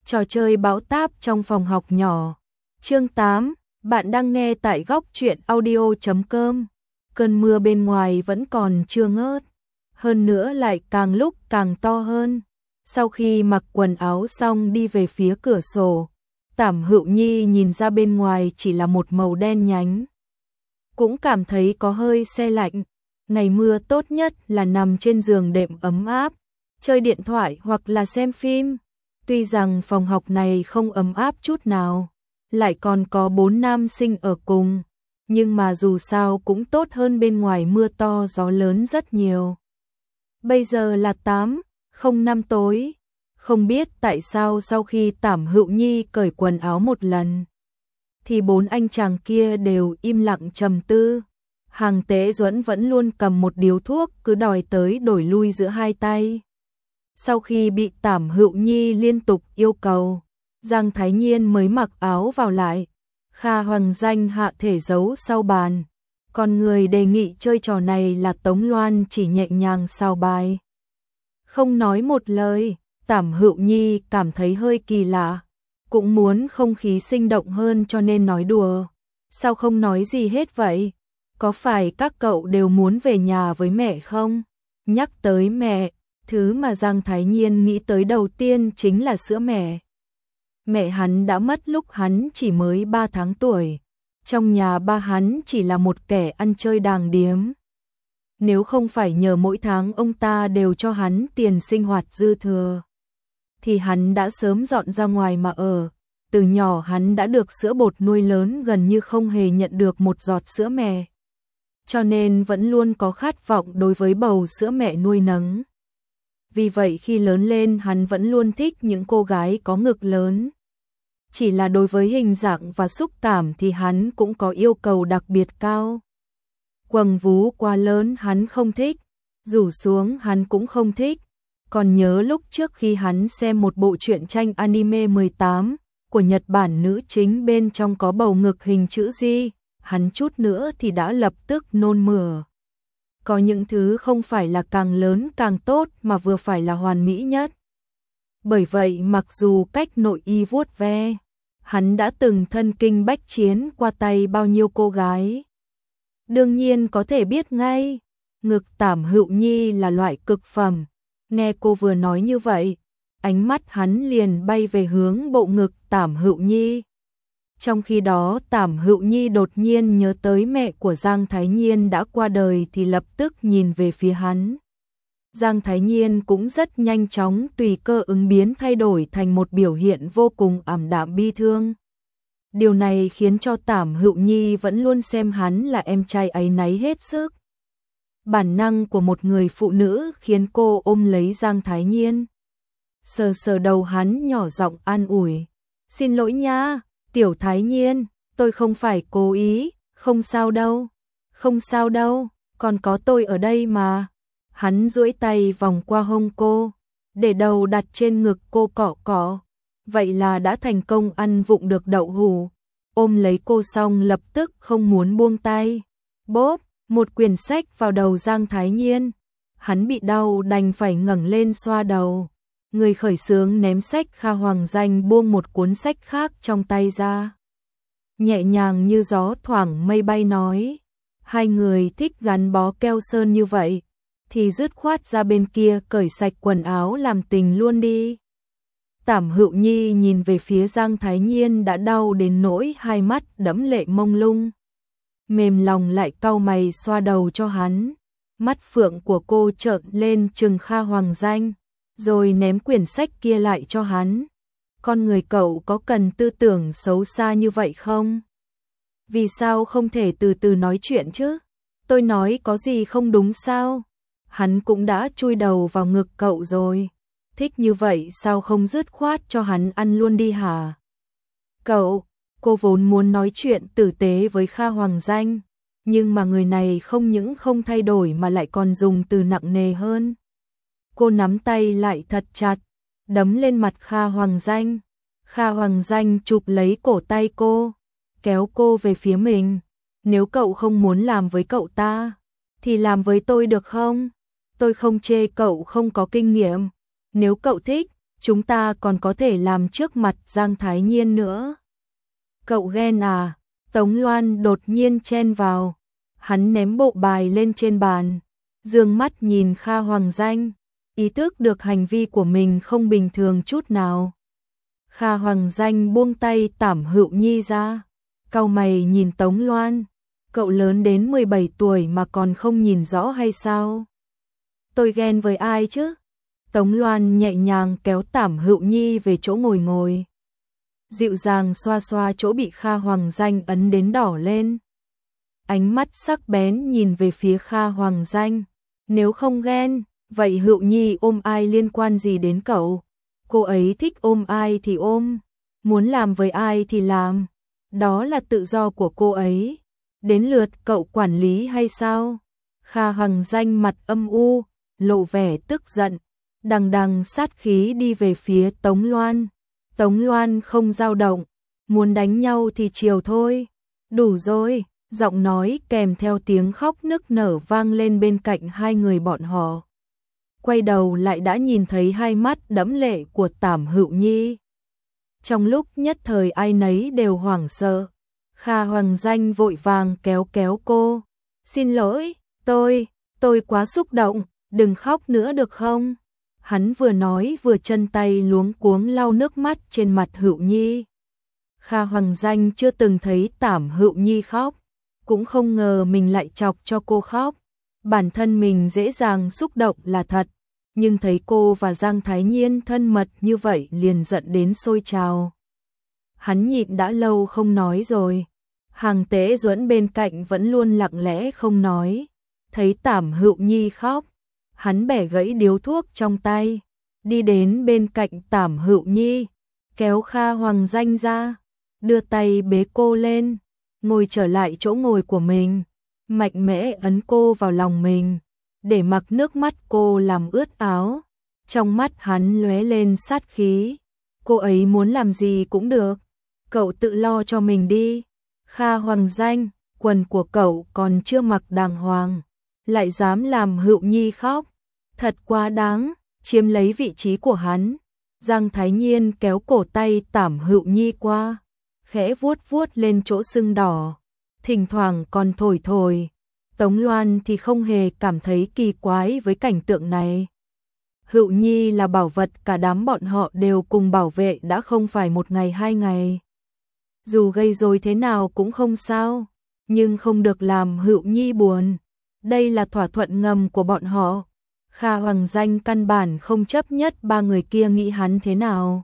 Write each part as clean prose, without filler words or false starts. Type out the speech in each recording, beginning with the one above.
Trò chơi bão táp trong phòng học nhỏ. Chương 8, bạn đang nghe tại góc truyện audio.com. Cơn mưa bên ngoài vẫn còn chưa ngớt, hơn nữa lại càng lúc càng to hơn. Sau khi mặc quần áo xong đi về phía cửa sổ, Tảm Hữu Nhi nhìn ra bên ngoài chỉ là một màu đen nhánh. Cũng cảm thấy có hơi se lạnh. Ngày mưa tốt nhất là nằm trên giường đệm ấm áp, chơi điện thoại hoặc là xem phim. Tuy rằng phòng học này không ấm áp chút nào, lại còn có 4 nam sinh ở cùng, nhưng mà dù sao cũng tốt hơn bên ngoài mưa to gió lớn rất nhiều. Bây giờ là 8:05 tối, không biết tại sao sau khi Tảm Hữu Nhi cởi quần áo một lần, thì 4 anh chàng kia đều im lặng trầm tư. Hàng Tế Duẫn vẫn luôn cầm một điếu thuốc cứ đòi tới đổi lui giữa hai tay. Sau khi bị Tảm Hữu Nhi liên tục yêu cầu, Giang Thái Nhiên mới mặc áo vào lại. Kha Hoàng Danh hạ thể giấu sau bàn. Còn người đề nghị chơi trò này là Tống Loan chỉ nhẹ nhàng sao bài. Không nói một lời, Tảm Hữu Nhi cảm thấy hơi kỳ lạ. Cũng muốn không khí sinh động hơn cho nên nói đùa. Sao không nói gì hết vậy? Có phải các cậu đều muốn về nhà với mẹ không? Nhắc tới mẹ, thứ mà Giang Thái Nhiên nghĩ tới đầu tiên chính là sữa mẹ. Mẹ hắn đã mất lúc hắn chỉ mới 3 tháng tuổi. Trong nhà ba hắn chỉ là một kẻ ăn chơi đàng điếm. Nếu không phải nhờ mỗi tháng ông ta đều cho hắn tiền sinh hoạt dư thừa, thì hắn đã sớm dọn ra ngoài mà ở. Từ nhỏ hắn đã được sữa bột nuôi lớn, gần như không hề nhận được một giọt sữa mẹ. Cho nên vẫn luôn có khát vọng đối với bầu sữa mẹ nuôi nấng. Vì vậy khi lớn lên hắn vẫn luôn thích những cô gái có ngực lớn. Chỉ là đối với hình dạng và xúc cảm thì hắn cũng có yêu cầu đặc biệt cao. Quầng vú quá lớn hắn không thích, rủ xuống hắn cũng không thích. Còn nhớ lúc trước khi hắn xem một bộ truyện tranh anime 18 của Nhật Bản, nữ chính bên trong có bầu ngực hình chữ G, hắn chút nữa thì đã lập tức nôn mửa. Có những thứ không phải là càng lớn càng tốt mà vừa phải là hoàn mỹ nhất. Bởi vậy mặc dù cách nội y vuốt ve, hắn đã từng thân kinh bách chiến qua tay bao nhiêu cô gái. Đương nhiên có thể biết ngay, ngực Tảm Hữu Nhi là loại cực phẩm. Nghe cô vừa nói như vậy, ánh mắt hắn liền bay về hướng bộ ngực Tảm Hữu Nhi. Trong khi đó Tảm Hữu Nhi đột nhiên nhớ tới mẹ của Giang Thái Nhiên đã qua đời thì lập tức nhìn về phía hắn. Giang Thái Nhiên cũng rất nhanh chóng tùy cơ ứng biến thay đổi thành một biểu hiện vô cùng ảm đạm bi thương. Điều này khiến cho Tảm Hữu Nhi vẫn luôn xem hắn là em trai áy náy hết sức. Bản năng của một người phụ nữ khiến cô ôm lấy Giang Thái Nhiên. Sờ sờ đầu hắn nhỏ giọng an ủi. Xin lỗi nha, Tiểu Thái Nhiên, tôi không phải cố ý, không sao đâu, không sao đâu, còn có tôi ở đây mà. Hắn duỗi tay vòng qua hông cô, để đầu đặt trên ngực cô cọ cọ. Vậy là đã thành công ăn vụng được đậu hũ. Ôm lấy cô xong lập tức không muốn buông tay. Bốp, một quyển sách vào đầu Giang Thái Nhiên. Hắn bị đau đành phải ngẩng lên xoa đầu. Người khởi xướng ném sách Kha Hoàng Danh buông một cuốn sách khác trong tay ra. Nhẹ nhàng như gió thoảng mây bay nói. Hai người thích gắn bó keo sơn như vậy, thì dứt khoát ra bên kia cởi sạch quần áo làm tình luôn đi. Tảm Hữu Nhi nhìn về phía Giang Thái Nhiên đã đau đến nỗi hai mắt đẫm lệ mông lung. Mềm lòng lại cau mày xoa đầu cho hắn. Mắt phượng của cô trợn lên trừng Kha Hoàng Danh, rồi ném quyển sách kia lại cho hắn. Con người cậu có cần tư tưởng xấu xa như vậy không? Vì sao không thể từ từ nói chuyện chứ? Tôi nói có gì không đúng sao? Hắn cũng đã chui đầu vào ngực cậu rồi. Thích như vậy sao không dứt khoát cho hắn ăn luôn đi hả? Cậu, cô vốn muốn nói chuyện tử tế với Kha Hoàng Danh, nhưng mà người này không những không thay đổi mà lại còn dùng từ nặng nề hơn. Cô nắm tay lại thật chặt, đấm lên mặt Kha Hoàng Danh. Kha Hoàng Danh chụp lấy cổ tay cô, kéo cô về phía mình. Nếu cậu không muốn làm với cậu ta, thì làm với tôi được không? Tôi không chê cậu không có kinh nghiệm. Nếu cậu thích, chúng ta còn có thể làm trước mặt Giang Thái Nhiên nữa. Cậu ghen à? Tống Loan đột nhiên chen vào. Hắn ném bộ bài lên trên bàn, dương mắt nhìn Kha Hoàng Danh, ý thức được hành vi của mình không bình thường chút nào. Kha Hoàng Danh buông tay Tảm Hữu Nhi ra, cau mày nhìn Tống Loan, cậu lớn đến 17 tuổi mà còn không nhìn rõ hay sao? Tôi ghen với ai chứ? Tống Loan nhẹ nhàng kéo Tảm Hữu Nhi về chỗ ngồi. Dịu dàng xoa xoa chỗ bị Kha Hoàng Danh ấn đến đỏ lên. Ánh mắt sắc bén nhìn về phía Kha Hoàng Danh. Nếu không ghen, vậy Hữu Nhi ôm ai liên quan gì đến cậu? Cô ấy thích ôm ai thì ôm, muốn làm với ai thì làm. Đó là tự do của cô ấy. Đến lượt cậu quản lý hay sao? Kha Hoàng Danh mặt âm u, lộ vẻ tức giận, đằng đằng sát khí đi về phía Tống Loan. Tống Loan không dao động, muốn đánh nhau thì chiều thôi. Đủ rồi, giọng nói kèm theo tiếng khóc nức nở vang lên bên cạnh hai người bọn họ. Quay đầu lại đã nhìn thấy hai mắt đẫm lệ của Tảm Hữu Nhi. Trong lúc nhất thời ai nấy đều hoảng sợ, Kha Hoàng Danh vội vàng kéo cô. Xin lỗi, tôi quá xúc động, đừng khóc nữa được không? Hắn vừa nói vừa chân tay luống cuống lau nước mắt trên mặt Hữu Nhi. Kha Hoàng Danh chưa từng thấy Tảm Hữu Nhi khóc, cũng không ngờ mình lại chọc cho cô khóc. Bản thân mình dễ dàng xúc động là thật, nhưng thấy cô và Giang Thái Nhiên thân mật như vậy liền giận đến sôi trào. Hắn nhịn đã lâu không nói rồi. Hàng Tế Duẫn bên cạnh vẫn luôn lặng lẽ không nói. Thấy Tảm Hữu Nhi khóc, hắn bẻ gãy điếu thuốc trong tay, đi đến bên cạnh Tảm Hữu Nhi, kéo Kha Hoàng Danh ra, đưa tay bế cô lên, ngồi trở lại chỗ ngồi của mình, mạnh mẽ ấn cô vào lòng mình, để mặc nước mắt cô làm ướt áo. Trong mắt hắn lóe lên sát khí. Cô ấy muốn làm gì cũng được, cậu tự lo cho mình đi. Kha Hoàng Danh, quần của cậu còn chưa mặc đàng hoàng, lại dám làm Hữu Nhi khóc, thật quá đáng, chiếm lấy vị trí của hắn. Giang Thái Nhiên kéo cổ tay Tảm Hữu Nhi qua, khẽ vuốt vuốt lên chỗ sưng đỏ, thỉnh thoảng còn thổi. Tống Loan thì không hề cảm thấy kỳ quái với cảnh tượng này. Hữu Nhi là bảo vật cả đám bọn họ đều cùng bảo vệ đã không phải một ngày hai ngày. Dù gây rối thế nào cũng không sao, nhưng không được làm Hữu Nhi buồn. Đây là thỏa thuận ngầm của bọn họ. Kha Hoàng Danh căn bản không chấp nhất ba người kia nghĩ hắn thế nào,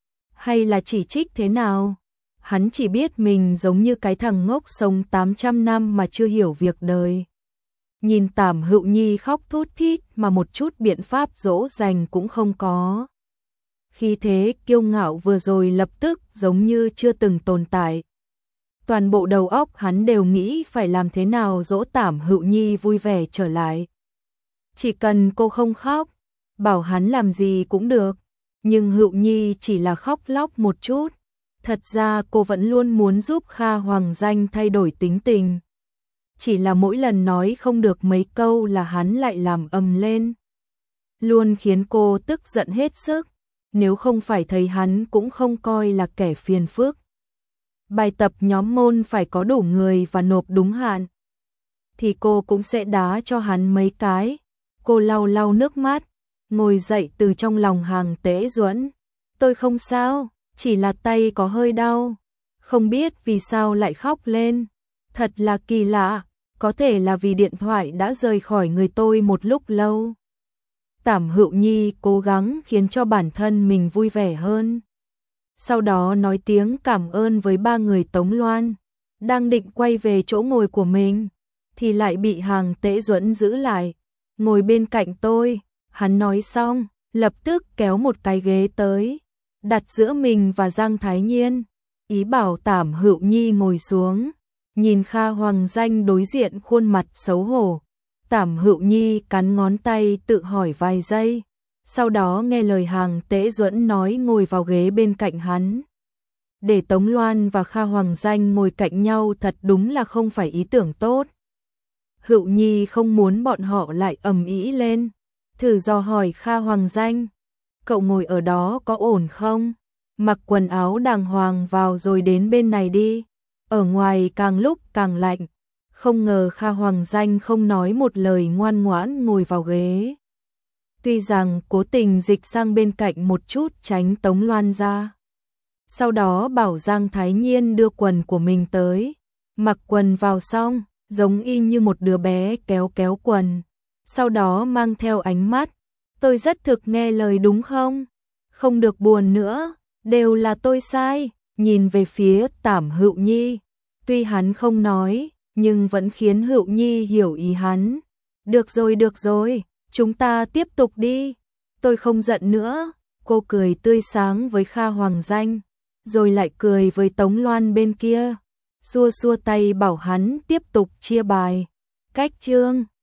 hay là chỉ trích thế nào. Hắn chỉ biết mình giống như cái thằng ngốc sống 800 năm mà chưa hiểu việc đời. Nhìn Tảm Hữu Nhi khóc thút thít mà một chút biện pháp dỗ dành cũng không có. Khi thế kiêu ngạo vừa rồi lập tức giống như chưa từng tồn tại. Toàn bộ đầu óc hắn đều nghĩ phải làm thế nào dỗ Tảm Hữu Nhi vui vẻ trở lại. Chỉ cần cô không khóc, bảo hắn làm gì cũng được. Nhưng Hữu Nhi chỉ là khóc lóc một chút. Thật ra cô vẫn luôn muốn giúp Kha Hoàng Danh thay đổi tính tình. Chỉ là mỗi lần nói không được mấy câu là hắn lại làm ầm lên, luôn khiến cô tức giận hết sức. Nếu không phải thấy hắn cũng không coi là kẻ phiền phức. Bài tập nhóm môn phải có đủ người và nộp đúng hạn, thì cô cũng sẽ đá cho hắn mấy cái. Cô lau nước mắt, ngồi dậy từ trong lòng Hàng Tế Duẫn. Tôi không sao, chỉ là tay có hơi đau, không biết vì sao lại khóc lên. Thật là kỳ lạ, có thể là vì điện thoại đã rời khỏi người tôi một lúc lâu. Tảm Hữu Nhi cố gắng khiến cho bản thân mình vui vẻ hơn. Sau đó nói tiếng cảm ơn với ba người Tống Loan, đang định quay về chỗ ngồi của mình, thì lại bị Hàng Tế Duẫn giữ lại. Ngồi bên cạnh tôi, hắn nói xong, lập tức kéo một cái ghế tới, đặt giữa mình và Giang Thái Nhiên, ý bảo Tảm Hữu Nhi ngồi xuống. Nhìn Kha Hoàng Danh đối diện khuôn mặt xấu hổ, Tảm Hữu Nhi cắn ngón tay tự hỏi vài giây, sau đó nghe lời Hàng Tế Duẫn nói ngồi vào ghế bên cạnh hắn. Để Tống Loan và Kha Hoàng Danh ngồi cạnh nhau thật đúng là không phải ý tưởng tốt. Hữu Nhi không muốn bọn họ lại ầm ĩ lên, thử dò hỏi Kha Hoàng Danh. cậu ngồi ở đó có ổn không? Mặc quần áo đàng hoàng vào rồi đến bên này đi. Ở ngoài càng lúc càng lạnh. Không ngờ Kha Hoàng Danh không nói một lời, ngoan ngoãn ngồi vào ghế. Tuy rằng cố tình dịch sang bên cạnh một chút tránh Tống Loan ra. Sau đó bảo Giang Thái Nhiên đưa quần của mình tới. Mặc quần vào xong, giống y như một đứa bé kéo kéo quần. Sau đó mang theo ánh mắt. Tôi rất thực nghe lời đúng không? Không được buồn nữa, đều là tôi sai. Nhìn về phía Tảm Hữu Nhi. Tuy hắn không nói, nhưng vẫn khiến Hữu Nhi hiểu ý hắn. Được rồi, chúng ta tiếp tục đi. Tôi không giận nữa. Cô cười tươi sáng với Kha Hoàng Danh, rồi lại cười với Tống Loan bên kia. Xua xua tay bảo hắn tiếp tục chia bài. Cách chương